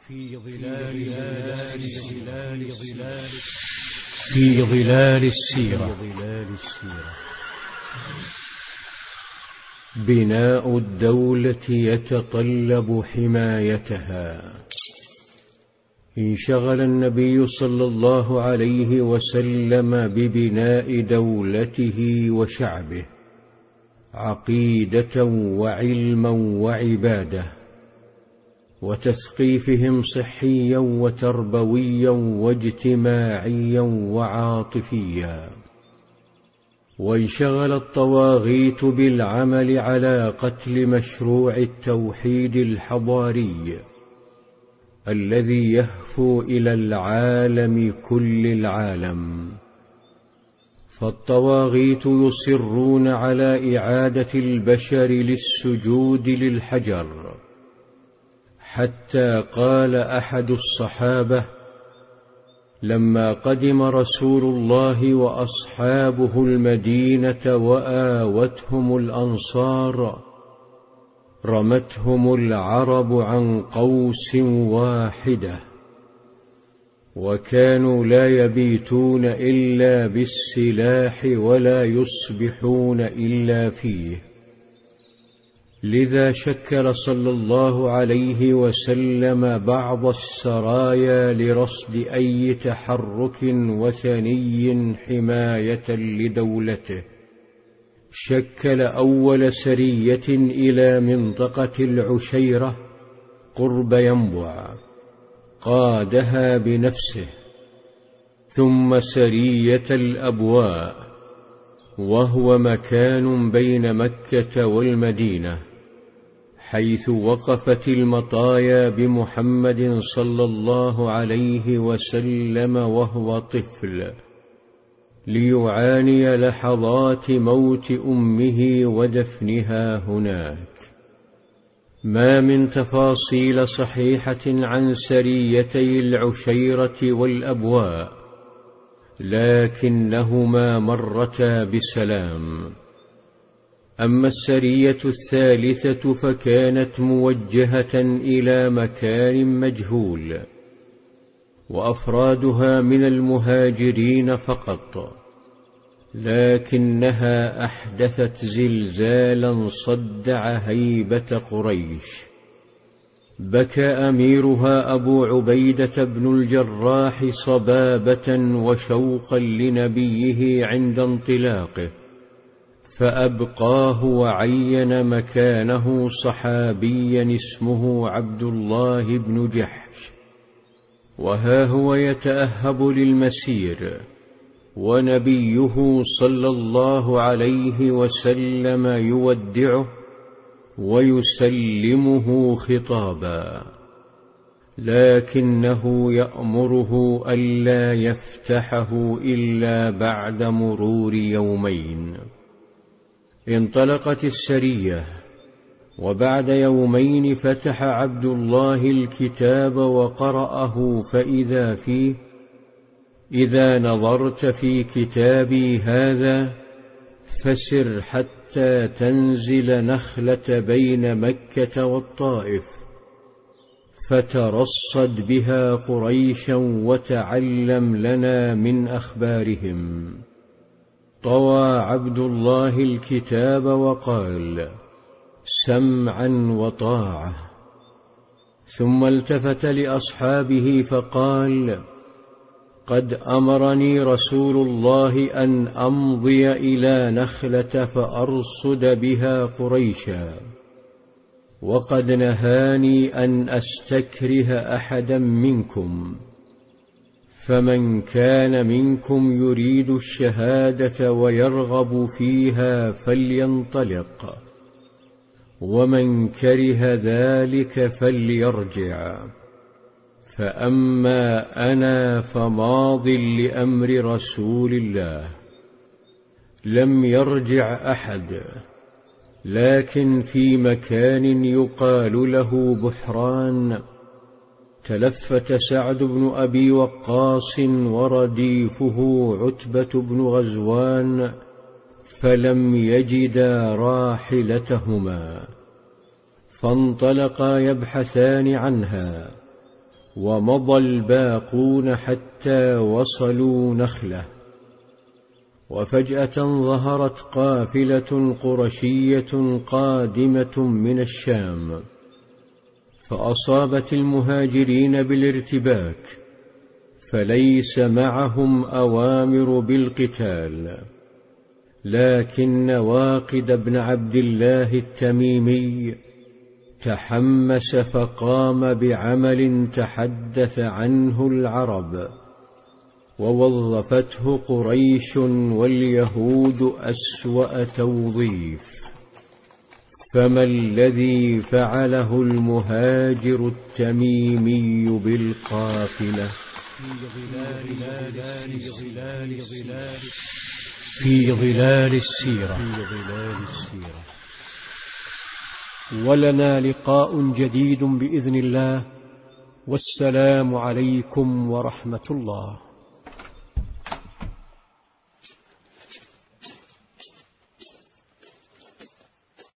في ظلال السيرة. بناء الدولة يتطلب حمايتها. انشغل النبي صلى الله عليه وسلم ببناء دولته وشعبه، عقيدة وعلما وعبادة، وتثقيفهم صحيا وتربويا واجتماعيا وعاطفيا. وانشغل الطواغيت بالعمل على قتل مشروع التوحيد الحضاري الذي يهفو إلى العالم كل العالم. فالطواغيت يصرون على إعادة البشر للسجود للحجر، حتى قال أحد الصحابة لما قدم رسول الله وأصحابه المدينة وآوتهم الأنصار، رمتهم العرب عن قوس واحدة، وكانوا لا يبيتون إلا بالسلاح ولا يصبحون إلا فيه. لذا شكل صلى الله عليه وسلم بعض السرايا لرصد أي تحرك وثني حماية لدولته. شكل أول سرية إلى منطقة العشيرة قرب ينبع، قادها بنفسه، ثم سرية الأبواء، وهو مكان بين مكة والمدينة، حيث وقفت المطايا بمحمد صلى الله عليه وسلم وهو طفل، ليعاني لحظات موت أمه ودفنها هناك. ما من تفاصيل صحيحة عن سريتي العشيرة والأبواء، لكنهما مرتا بسلام. أما السرية الثالثة فكانت موجهة إلى مكان مجهول، وأفرادها من المهاجرين فقط، لكنها أحدثت زلزالا صدع هيبة قريش. بكى أميرها أبو عبيدة بن الجراح صبابة وشوقا لنبيه عند انطلاقه، فأبقاه وعين مكانه صحابيا اسمه عبد الله بن جحش. وها هو يتأهب للمسير، ونبيه صلى الله عليه وسلم يودعه ويسلمه خطابا، لكنه يأمره ألا يفتحه إلا بعد مرور يومين. انطلقت السرية، وبعد يومين فتح عبد الله الكتاب وقرأه، فإذا فيه: إذا نظرت في كتابي هذا فسر حتى تنزل نخلة بين مكة والطائف، فترصد بها قريشا وتعلم لنا من أخبارهم. طوى عبد الله الكتاب وقال: سمعا وطاعة. ثم التفت لأصحابه فقال: قد أمرني رسول الله أن أمضي إلى نخلة فأرصد بها قريشا، وقد نهاني أن أستكره أحدا منكم، فمن كان منكم يريد الشهادة ويرغب فيها فلينطلق، ومن كره ذلك فليرجع. فأما أنا فماض لأمر رسول الله. لم يرجع أحد، لكن في مكان يقال له بحران تلفت سعد بن أبي وقاص ورديفه عتبة بن غزوان، فلم يجدا راحلتهما، فانطلقا يبحثان عنها، ومضى الباقون حتى وصلوا نخلة، وفجأة ظهرت قافلة قرشية قادمة من الشام، فأصابت المهاجرين بالارتباك، فليس معهم أوامر بالقتال، لكن واقد بن عبد الله التميمي تحمس فقام بعمل تحدث عنه العرب، ووظفته قريش واليهود أسوأ توظيف. فما الذي فعله المهاجر التميمي بالقافلة؟ في ظلال السيرة. ولنا لقاء جديد بإذن الله، والسلام عليكم ورحمة الله.